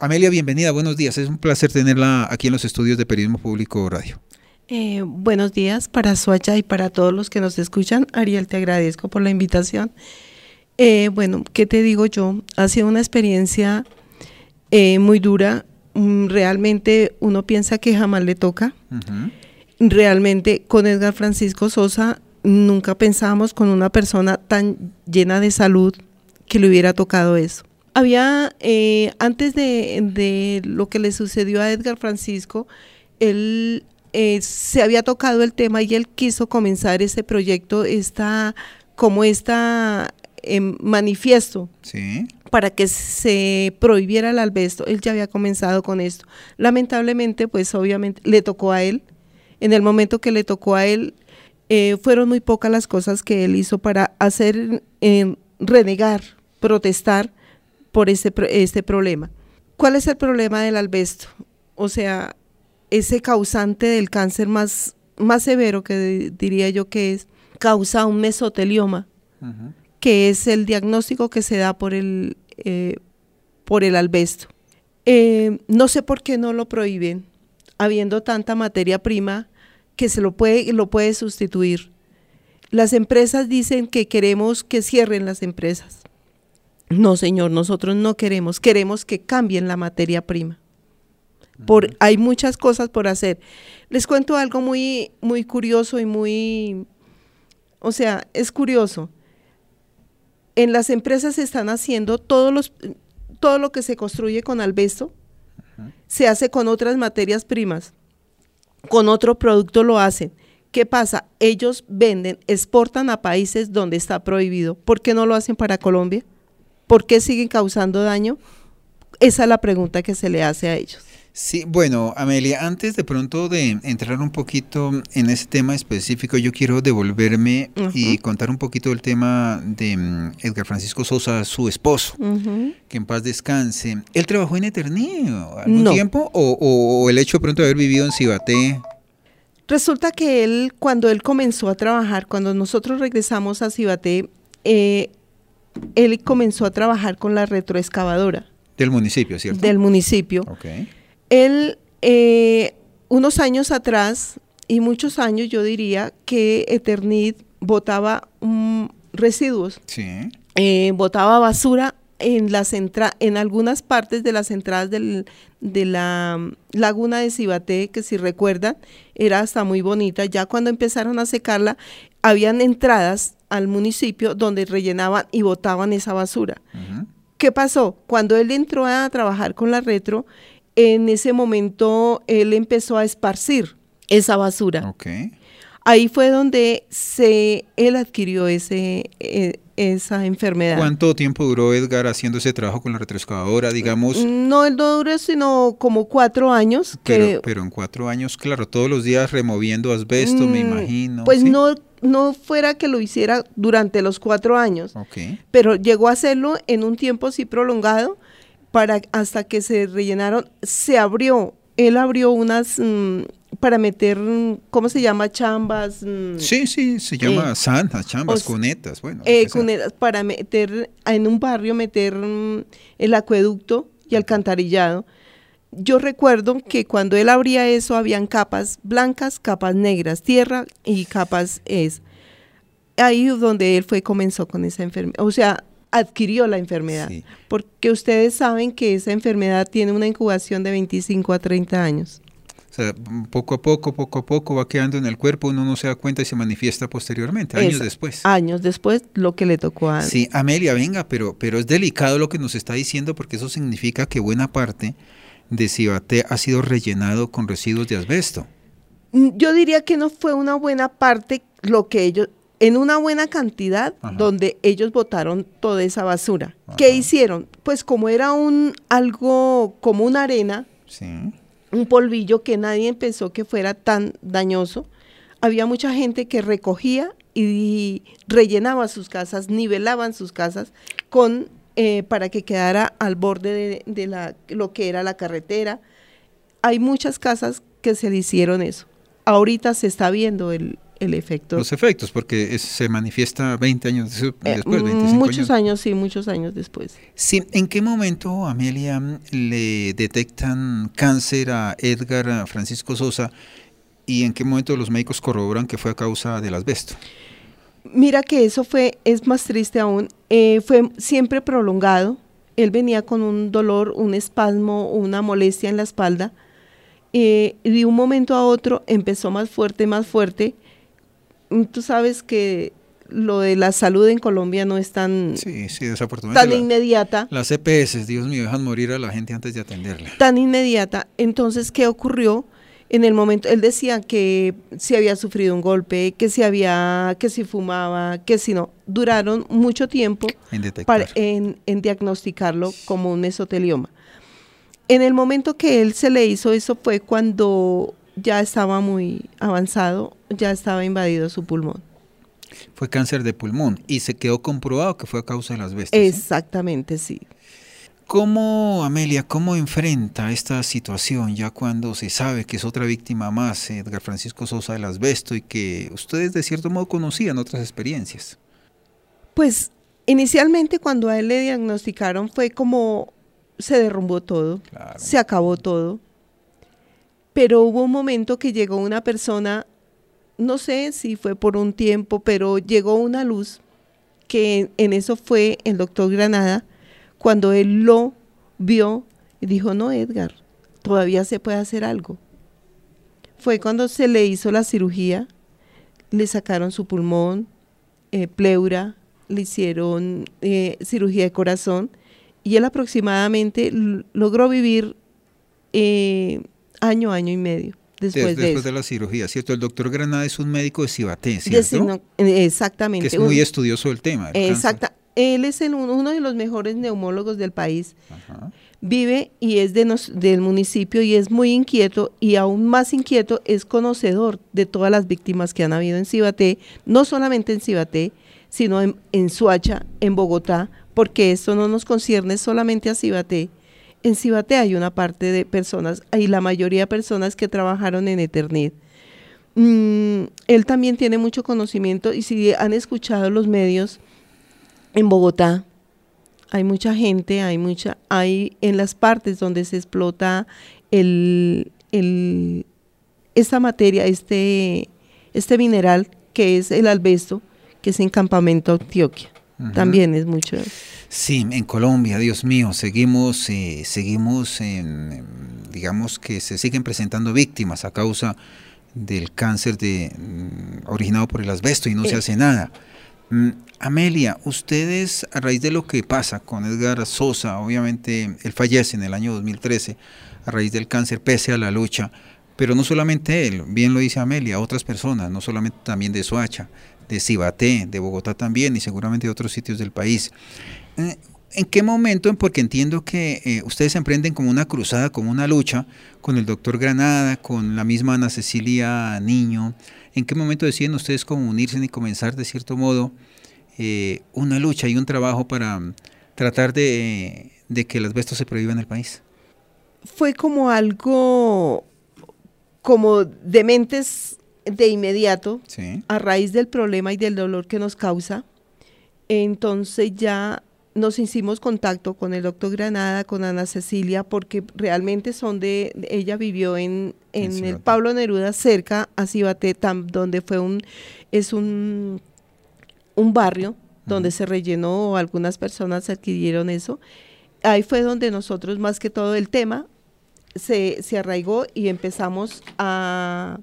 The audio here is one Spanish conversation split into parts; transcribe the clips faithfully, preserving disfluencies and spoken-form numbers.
Amelia, bienvenida, buenos días. Es un placer tenerla aquí en los estudios de Periodismo Público Radio. Eh, buenos días para Soacha y para todos los que nos escuchan. Ariel, te agradezco por la invitación. Eh, bueno, ¿qué te digo yo? Ha sido una experiencia eh, muy dura. Realmente uno piensa que jamás le toca. Uh-huh. Realmente con Edgar Francisco Sosa nunca pensábamos con una persona tan llena de salud que le hubiera tocado eso. Había, eh, antes de, de lo que le sucedió a Edgar Francisco, él eh, se había tocado el tema y él quiso comenzar ese proyecto, esta, como esta eh, manifiesto. Sí. Para que se prohibiera el asbesto. Él ya había comenzado con esto. Lamentablemente, pues obviamente le tocó a él. En el momento que le tocó a él, eh, fueron muy pocas las cosas que él hizo para hacer, eh, renegar, protestar por este, este problema. ¿Cuál es el problema del asbesto? O sea, ese causante del cáncer más, más severo, que diría yo que es, causa un mesotelioma, uh-huh. que es el diagnóstico que se da por el Eh, por el asbesto. Eh, no sé por qué no lo prohíben, habiendo tanta materia prima que se lo puede, lo puede sustituir. Las empresas dicen que queremos que cierren las empresas. No, señor, nosotros no queremos, queremos que cambien la materia prima. Por, uh-huh. Hay muchas cosas por hacer. Les cuento algo muy, muy curioso y muy, o sea, es curioso. En las empresas se están haciendo todos los, todo lo que se construye con asbesto, uh-huh. se hace con otras materias primas, con otro producto lo hacen. ¿Qué pasa? Ellos venden, exportan a países donde está prohibido. ¿Por qué no lo hacen para Colombia? ¿Por qué siguen causando daño? Esa es la pregunta que se le hace a ellos. Sí, bueno, Amelia, antes de pronto de entrar un poquito en ese tema específico, yo quiero devolverme uh-huh. y contar un poquito del tema de um, Edgar Francisco Sosa, su esposo, uh-huh. que en paz descanse. ¿Él trabajó en Eternit algún no. tiempo o, o, o el hecho de pronto de haber vivido en Cibaté? Resulta que él, cuando él comenzó a trabajar, cuando nosotros regresamos a Cibaté, eh, él comenzó a trabajar con la retroexcavadora. Del municipio, ¿cierto? Del municipio. Okay. Él, eh, unos años atrás, y muchos años yo diría, que Eternit botaba um, residuos, sí. eh, botaba basura en, las entra- en algunas partes de las entradas del, de la um, laguna de Cibaté, que si recuerdan, era hasta muy bonita. Ya cuando empezaron a secarla, habían entradas al municipio donde rellenaban y botaban esa basura. Uh-huh. ¿Qué pasó? Cuando él entró a trabajar con la retro, en ese momento él empezó a esparcir esa basura. Okay. Ahí fue donde se, él adquirió ese, eh, esa enfermedad. ¿Cuánto tiempo duró Edgar haciendo ese trabajo con la retroexcavadora, digamos? No, él no duró sino como cuatro años. Pero, que, pero en cuatro años, claro, todos los días removiendo asbesto, mm, me imagino. Pues ¿sí? no, no fuera que lo hiciera durante los cuatro años, okay. pero llegó a hacerlo en un tiempo sí prolongado, para hasta que se rellenaron, se abrió, él abrió unas mmm, para meter, ¿cómo se llama? Chambas. Mmm, sí, sí, se llama eh, zanjas, chambas, o, cunetas, bueno. Eh, cunetas, para meter, en un barrio meter mmm, el acueducto y alcantarillado. Yo recuerdo que cuando él abría eso, habían capas blancas, capas negras, tierra y capas es. Ahí donde él fue, comenzó con esa enfermedad, o sea, adquirió la enfermedad, sí. Porque ustedes saben que esa enfermedad tiene una incubación de veinticinco a treinta años. O sea, poco a poco, poco a poco va quedando en el cuerpo, uno no se da cuenta y se manifiesta posteriormente, años es, después. Años después, lo que le tocó a... Sí, Amelia, venga, pero, pero es delicado lo que nos está diciendo, porque eso significa que buena parte de Cibaté ha sido rellenado con residuos de asbesto. Yo diría que no fue una buena parte lo que ellos... en una buena cantidad, ajá, donde ellos botaron toda esa basura. Ajá. ¿Qué hicieron? Pues como era un algo como una arena, sí, un polvillo que nadie pensó que fuera tan dañoso, había mucha gente que recogía y rellenaba sus casas, nivelaban sus casas con eh, para que quedara al borde de, de la, lo que era la carretera. Hay muchas casas que se le hicieron eso. Ahorita se está viendo el el efecto. Los efectos, porque es, se manifiesta veinte años después, Eh, veinticinco muchos años. años, sí, muchos años después. Sí, ¿en qué momento, Amelia, le detectan cáncer a Edgar Francisco Sosa y en qué momento los médicos corroboran que fue a causa del asbesto? Mira que eso fue, es más triste aún, eh, fue siempre prolongado. Él venía con un dolor, un espasmo, una molestia en la espalda, eh, y de un momento a otro empezó más fuerte, más fuerte. Tú sabes que lo de la salud en Colombia no es tan, sí, sí, desafortunadamente tan la, inmediata. Las E P S, Dios mío, dejan morir a la gente antes de atenderla. Tan inmediata. Entonces, ¿qué ocurrió? En el momento, él decía que si había sufrido un golpe, que si había, que si fumaba, que si no. Duraron mucho tiempo en, detectar. para, en, en diagnosticarlo como un mesotelioma. En el momento que él se le hizo eso fue cuando ya estaba muy avanzado, ya estaba invadido su pulmón. Fue cáncer de pulmón y se quedó comprobado que fue a causa del asbesto. Exactamente, sí. sí. ¿Cómo, Amelia, cómo enfrenta esta situación ya cuando se sabe que es otra víctima más, Edgar Francisco Sosa, del asbesto, y que ustedes de cierto modo conocían otras experiencias? Pues inicialmente cuando a él le diagnosticaron fue como se derrumbó todo, claro. Se acabó todo, pero hubo un momento que llegó una persona, no sé si fue por un tiempo, pero llegó una luz que en eso fue el doctor Granada. Cuando él lo vio, dijo, no, Edgar, todavía se puede hacer algo. Fue cuando se le hizo la cirugía, le sacaron su pulmón, eh, pleura, le hicieron eh, cirugía de corazón, y él aproximadamente logró vivir eh, año, año y medio. Después, después de, de la cirugía, ¿cierto? El doctor Granada es un médico de Cibaté, ¿cierto? Designo, exactamente. Que es muy un, estudioso del tema. Exacto. Él es el, uno de los mejores neumólogos del país. Ajá. Vive y es de nos, del municipio y es muy inquieto, y aún más inquieto es conocedor de todas las víctimas que han habido en Cibaté, no solamente en Cibaté, sino en, en Soacha, en Bogotá, porque esto no nos concierne solamente a Cibaté. En Cibaté hay una parte de personas, y la mayoría de personas que trabajaron en Eternit. Mm, él también tiene mucho conocimiento, y si han escuchado los medios, en Bogotá hay mucha gente, hay mucha, hay en las partes donde se explota el, el, esta materia, este, este mineral que es el asbesto, que es en Campamento Antioquia. Uh-huh. También es mucho. Sí, en Colombia, Dios mío, seguimos, eh, seguimos, en, en, digamos que se siguen presentando víctimas a causa del cáncer de, mm, originado por el asbesto y no eh. se hace nada. Mm, Amelia, ustedes, a raíz de lo que pasa con Edgar Sosa, obviamente él fallece en el año dos mil trece a raíz del cáncer, pese a la lucha, pero no solamente él, bien lo dice Amelia, otras personas, no solamente también de Soacha, de Cibaté, de Bogotá también, y seguramente de otros sitios del país. ¿En qué momento? Porque entiendo que eh, ustedes emprenden como una cruzada, como una lucha con el doctor Granada, con la misma Ana Cecilia Niño. ¿En qué momento deciden ustedes como unirse y comenzar de cierto modo eh, una lucha y un trabajo para tratar de, de que el asbesto se prohíba en el país? Fue como algo, como de mentes de inmediato, sí. A raíz del problema y del dolor que nos causa. Entonces ya nos hicimos contacto con el doctor Granada, con Ana Cecilia, porque realmente son de, ella vivió en, en, en el Pablo Neruda, cerca a Cibaté, tam, donde fue un, es un, un barrio uh-huh. donde se rellenó, algunas personas adquirieron eso. Ahí fue donde nosotros, más que todo el tema, se, se arraigó y empezamos a...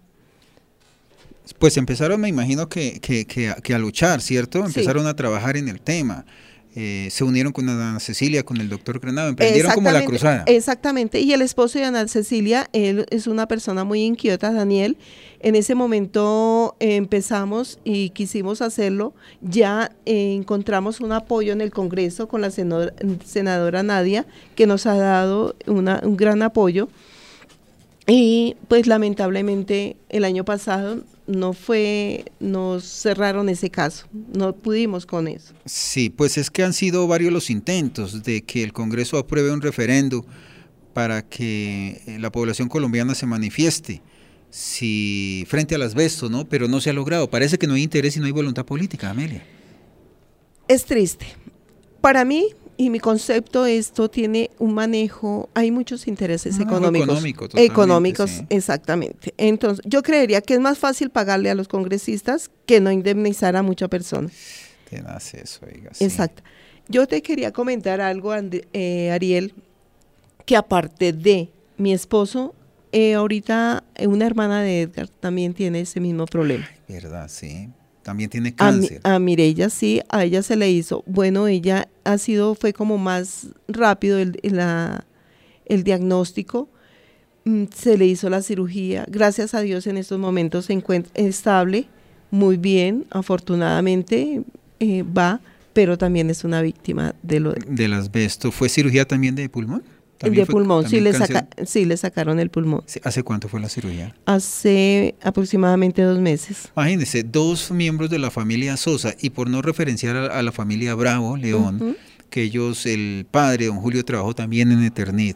Pues empezaron, me imagino que, que, que, que a luchar, ¿cierto? Empezaron sí. a trabajar en el tema. Eh, se unieron con Ana Cecilia, con el doctor Granado, emprendieron como la cruzada. Exactamente, y el esposo de Ana Cecilia, él es una persona muy inquieta, Daniel. En ese momento eh, empezamos y quisimos hacerlo, ya eh, encontramos un apoyo en el Congreso con la senadora, senadora Nadia, que nos ha dado una, un gran apoyo, y pues lamentablemente el año pasado no fue, nos cerraron ese caso, no pudimos con eso. Sí, pues es que han sido varios los intentos de que el Congreso apruebe un referendo para que la población colombiana se manifieste si frente al asbesto, ¿no? Pero no se ha logrado. Parece que no hay interés y no hay voluntad política, Amelia. Es triste. Para mí y mi concepto, esto tiene un manejo, hay muchos intereses Ah, económicos. económico, totalmente, económicos, sí. exactamente. Entonces, yo creería que es más fácil pagarle a los congresistas que no indemnizar a mucha persona. Tenaz eso, oiga, sí. Exacto. Yo te quería comentar algo, And- eh, Ariel, que aparte de mi esposo, eh, ahorita eh, una hermana de Edgar también tiene ese mismo problema. Verdad, sí. También tiene A, Mi- cáncer. a Mireya sí, a ella se le hizo, bueno, ella ha sido, fue como más rápido el, la, el diagnóstico, mm, se le hizo la cirugía, gracias a Dios en estos momentos se encuentra estable, muy bien, afortunadamente eh, va, pero también es una víctima de lo de, Del asbesto. ¿Fue cirugía también de pulmón? de fue- pulmón, sí le, cáncer? saca, sí le sacaron el pulmón, Sí, ¿hace cuánto fue la cirugía? hace aproximadamente dos meses. Imagínense, dos miembros de la familia Sosa, y por no referenciar a, a la familia Bravo, León, Ujú. que ellos, el padre, don Julio, trabajó también en Eternit,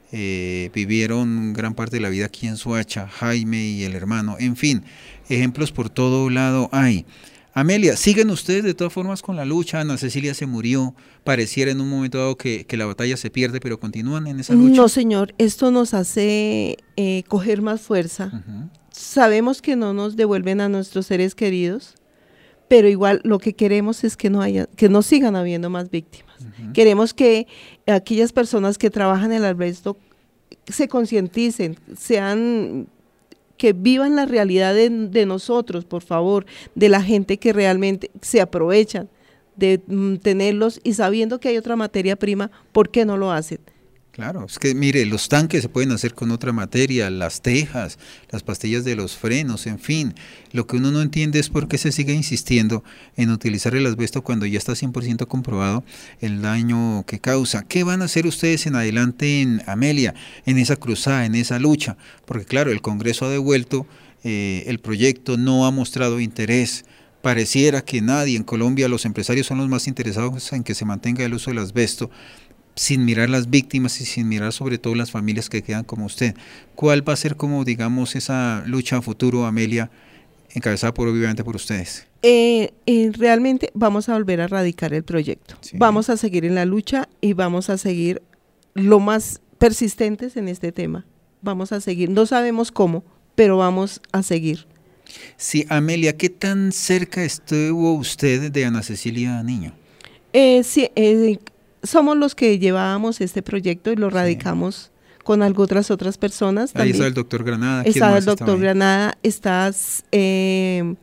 eh, vivieron gran parte de la vida aquí en Soacha, Jaime y el hermano, en fin, ejemplos por todo lado hay. Amelia, ¿siguen ustedes de todas formas con la lucha? Ana Cecilia se murió, pareciera en un momento dado que, que la batalla se pierde, pero continúan en esa lucha. No, señor, esto nos hace eh, coger más fuerza. Ujú. Sabemos que no nos devuelven a nuestros seres queridos, pero igual lo que queremos es que no haya, que no sigan habiendo más víctimas. Ujú. Queremos que aquellas personas que trabajan en el asbesto se concienticen, sean, que vivan la realidad de, de nosotros, por favor, de la gente que realmente se aprovechan de mm, tenerlos y sabiendo que hay otra materia prima, ¿por qué no lo hacen? Claro, es que mire, los tanques se pueden hacer con otra materia, las tejas, las pastillas de los frenos, en fin. Lo que uno no entiende es por qué se sigue insistiendo en utilizar el asbesto cuando ya está cien por ciento comprobado el daño que causa. ¿Qué van a hacer ustedes en adelante en Amelia, en esa cruzada, en esa lucha? Porque claro, el Congreso ha devuelto eh, el proyecto, no ha mostrado interés. Pareciera que nadie en Colombia, los empresarios son los más interesados en que se mantenga el uso del asbesto, sin mirar las víctimas y sin mirar sobre todo las familias que quedan como usted. ¿Cuál va a ser como, digamos, esa lucha a futuro, Amelia, encabezada por, obviamente por ustedes? Eh, eh, realmente vamos a volver a radicar el proyecto. Sí. Vamos a seguir en la lucha y vamos a seguir lo más persistentes en este tema. Vamos a seguir, no sabemos cómo, pero vamos a seguir. Sí, Amelia, ¿qué tan cerca estuvo usted de Ana Cecilia Niño? Eh, sí, eh, somos los que llevábamos este proyecto y lo Sí. radicamos con algunas otras personras. Ahí también. está el doctor Granada. ¿Quién Está más el doctor estaba ahí? Granada, estás, eh,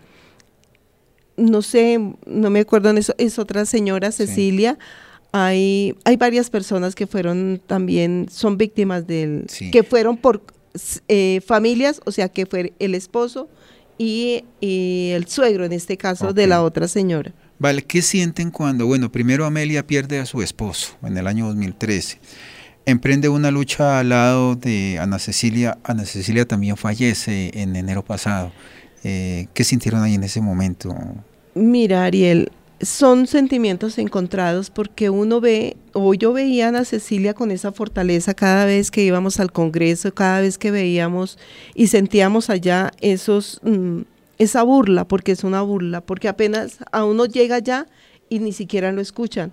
no sé, no me acuerdo, es, es otra señora, Sí. Cecilia. Hay, hay varias personas que fueron también, son víctimas del, Sí. que fueron por eh, familias, o sea, que fue el esposo y, y el suegro, en este caso, Ok. de la otra señora. Vale, ¿qué sienten cuando, bueno, primero Amelia pierde a su esposo en el año dos mil trece, emprende una lucha al lado de Ana Cecilia, Ana Cecilia también fallece en enero pasado, eh, ¿qué sintieron ahí en ese momento? Mira, Ariel, son sentimientos encontrados porque uno ve, o yo veía a Ana Cecilia con esa fortaleza cada vez que íbamos al Congreso, cada vez que veíamos y sentíamos allá esos, mm, esa burla, porque es una burla, porque apenas a uno llega allá y ni siquiera lo escuchan.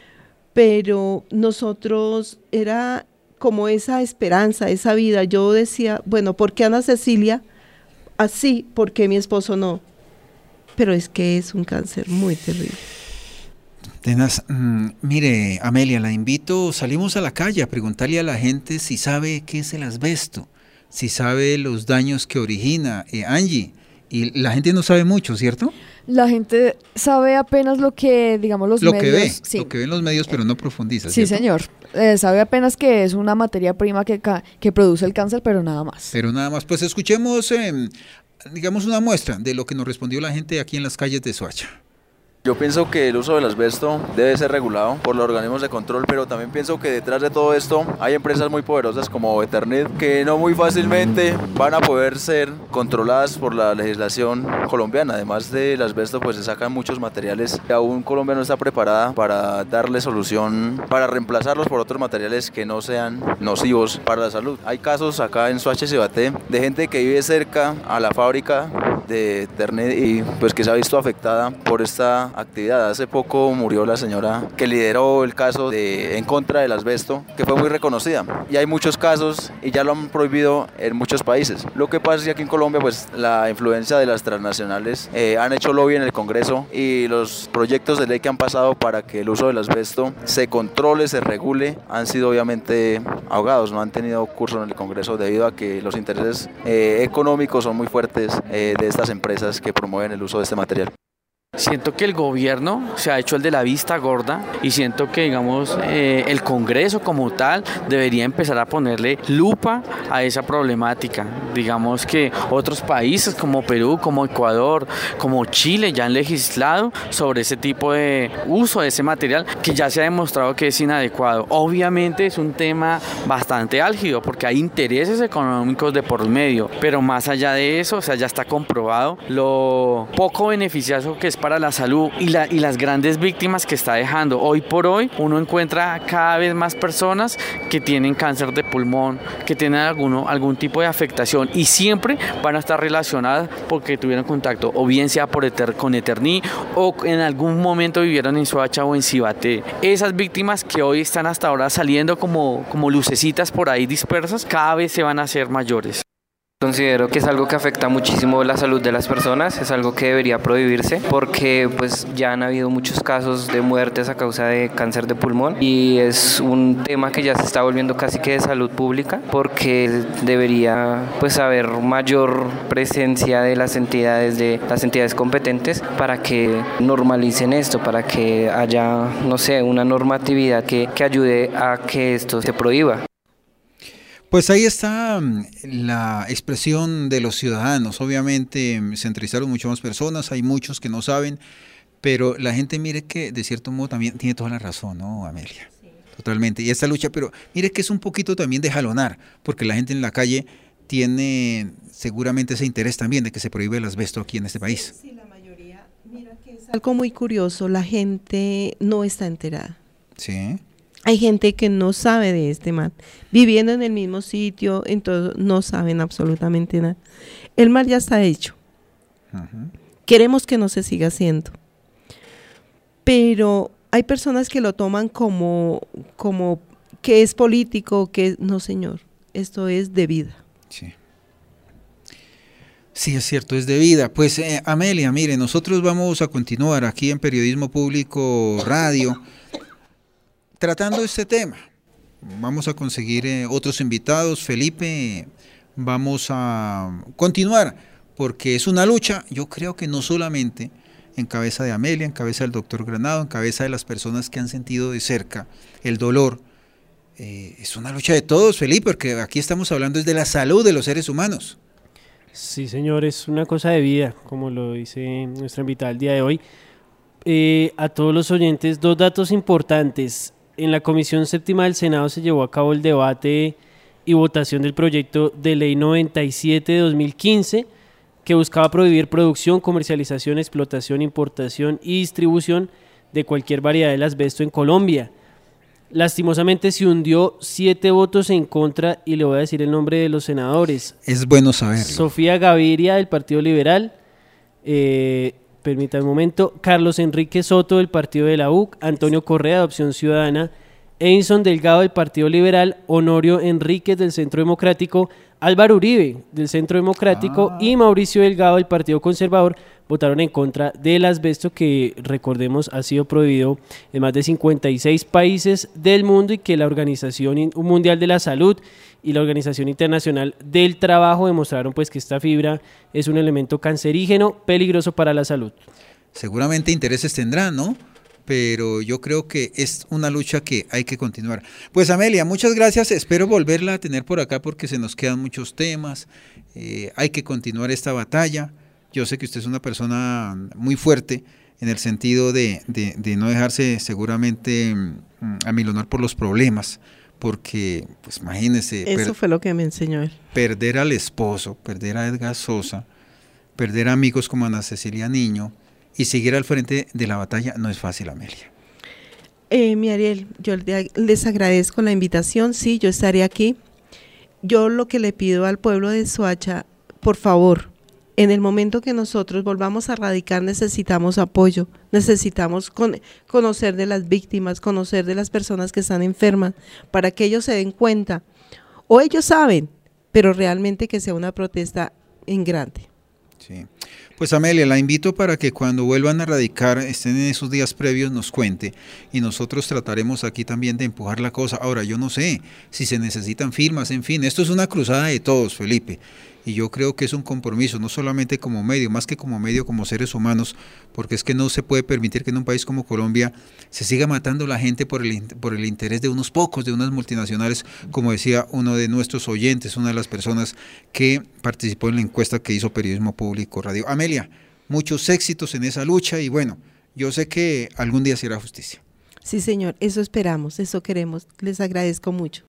Pero nosotros era como esa esperanza, esa vida. Yo decía, bueno, ¿por qué Ana Cecilia así? ¿Por qué mi esposo no? Pero es que es un cáncer muy terrible. Tenaz, mm, mire, Amelia, la invito, salimos a la calle a preguntarle a la gente si sabe qué es el asbesto, si sabe los daños que origina. Eh, Angie, y la gente no sabe mucho, ¿cierto? La gente sabe apenas lo que, digamos, los Lo medios... que ve, sí. lo que ven los medios, pero no profundiza, Sí, ¿cierto? señor. Eh, sabe apenas que es una materia prima que, ca- que produce el cáncer, pero nada más. Pero nada más, pues escuchemos, eh, digamos, una muestra de lo que nos respondió la gente aquí en las calles de Soacha. Yo pienso que el uso del asbesto debe ser regulado por los organismos de control, pero también pienso que detrás de todo esto hay empresas muy poderosas como Eternit que no muy fácilmente van a poder ser controladas por la legislación colombiana. Además del asbesto, pues se sacan muchos materiales que aún Colombia no está preparada para darle solución, para reemplazarlos por otros materiales que no sean nocivos para la salud. Hay casos acá en Soacha y Cibaté de gente que vive cerca a la fábrica de Eternit y pues que se ha visto afectada por esta actividad. Hace poco murió la señora que lideró el caso de en contra del asbesto, que fue muy reconocida, y hay muchos casos y ya lo han prohibido en muchos países. Lo que pasa es que aquí en Colombia pues la influencia de las transnacionales eh, han hecho lobby en el Congreso y los proyectos de ley que han pasado para que el uso del asbesto se controle, se regule, han sido obviamente ahogados, no han tenido curso en el Congreso debido a que los intereses eh, económicos son muy fuertes eh, de estas empresas que promueven el uso de este material. Siento que el gobierno se ha hecho el de la vista gorda y siento que, digamos, eh, el Congreso como tal debería empezar a ponerle lupa a esa problemática. Digamos que otros países como Perú, como Ecuador, como Chile ya han legislado sobre ese tipo de uso de ese material que ya se ha demostrado que es inadecuado. Obviamente es un tema bastante álgido porque hay intereses económicos de por medio, pero más allá de eso, o sea, ya está comprobado lo poco beneficioso que es para la salud y, la, y las grandes víctimas que está dejando. Hoy por hoy uno encuentra cada vez más personas que tienen cáncer de pulmón, que tienen alguno, algún tipo de afectación y siempre van a estar relacionadas porque tuvieron contacto o bien sea por eter, con Eternit o en algún momento vivieron en Soacha o en Cibaté. Esas víctimas que hoy están hasta ahora saliendo como, como lucecitas por ahí dispersas, cada vez se van a hacer mayores. Considero que es algo que afecta muchísimo la salud de las personas, es algo que debería prohibirse porque pues ya han habido muchos casos de muertes a causa de cáncer de pulmón y es un tema que ya se está volviendo casi que de salud pública porque debería pues haber mayor presencia de las entidades de las entidades competentes para que normalicen esto, para que haya, no sé, una normatividad que, que ayude a que esto se prohíba. Pues ahí está la expresión de los ciudadanos. Obviamente se entrevistaron muchas más personas, hay muchos que no saben, pero la gente mire que de cierto modo también tiene toda la razón, ¿no, Amelia? Sí. Totalmente. Y esta lucha, pero mire que es un poquito también de jalonar, porque la gente en la calle tiene seguramente ese interés también de que se prohíbe el asbesto aquí en este país. Sí, la mayoría. Mira que es algo muy curioso, la gente no está enterada. Sí. Hay gente que no sabe de este mal, viviendo en el mismo sitio, entonces no saben absolutamente nada. El mal ya está hecho. Uh-huh. Queremos que no se siga haciendo. Pero hay personas que lo toman como, como que es político, que no, señor, esto es de vida. Sí. Sí, es cierto, es de vida. Pues eh, Amelia, mire, nosotros vamos a continuar aquí en Periodismo Público Radio tratando este tema. Vamos a conseguir eh, otros invitados. Felipe, vamos a continuar, porque es una lucha, yo creo que no solamente en cabeza de Amelia, en cabeza del doctor Granado, en cabeza de las personas que han sentido de cerca el dolor. Eh, es una lucha de todos, Felipe, porque aquí estamos hablando es de la salud de los seres humanos. Sí, señor, es una cosa de vida, como lo dice nuestra invitada el día de hoy. Eh, a todos los oyentes, dos datos importantes. En la Comisión Séptima del Senado se llevó a cabo el debate y votación del proyecto de ley noventa y siete de dos mil quince que buscaba prohibir producción, comercialización, explotación, importación y distribución de cualquier variedad del asbesto en Colombia. Lastimosamente se hundió siete votos en contra y le voy a decir el nombre de los senadores. Es bueno saberlo. Sofía Gaviria del Partido Liberal, eh, permítame un momento, Carlos Enrique Soto del Partido de la U C, Antonio Correa de Opción Ciudadana, Edison Delgado del Partido Liberal, Honorio Enríquez del Centro Democrático, Álvaro Uribe del Centro Democrático ah. y Mauricio Delgado del Partido Conservador votaron en contra del asbesto, que recordemos ha sido prohibido en más de cincuenta y seis países del mundo y que la Organización Mundial de la Salud y la Organización Internacional del Trabajo demostraron pues que esta fibra es un elemento cancerígeno peligroso para la salud. Seguramente intereses tendrán, ¿no? Pero yo creo que es una lucha que hay que continuar. Pues Amelia, muchas gracias, espero volverla a tener por acá porque se nos quedan muchos temas, eh, hay que continuar esta batalla. Yo sé que usted es una persona muy fuerte en el sentido de, de, de no dejarse seguramente mm, amilonar por los problemas, porque, pues imagínese, Eso fue lo que me enseñó él. Perder al esposo, perder a Edgar Sosa, perder amigos como Ana Cecilia Niño y seguir al frente de la batalla no es fácil, Amelia. Eh, mi Ariel, yo les agradezco la invitación, sí, yo estaré aquí. Yo lo que le pido al pueblo de Soacha, por favor, en el momento que nosotros volvamos a radicar necesitamos apoyo, necesitamos con, conocer de las víctimas, conocer de las personas que están enfermas, para que ellos se den cuenta, o ellos saben, pero realmente que sea una protesta en grande. Sí. Pues Amelia, la invito para que cuando vuelvan a radicar, estén en esos días previos, nos cuente y nosotros trataremos aquí también de empujar la cosa. Ahora, yo no sé si se necesitan firmas, en fin, esto es una cruzada de todos, Felipe, y yo creo que es un compromiso, no solamente como medio, más que como medio, como seres humanos, porque es que no se puede permitir que en un país como Colombia se siga matando la gente por el, por el interés de unos pocos, de unas multinacionales, como decía uno de nuestros oyentes, una de las personas que participó en la encuesta que hizo Periodismo Público Radio. Amelia, muchos éxitos en esa lucha y bueno, yo sé que algún día se hará justicia. Sí, señor, eso esperamos, eso queremos, les agradezco mucho.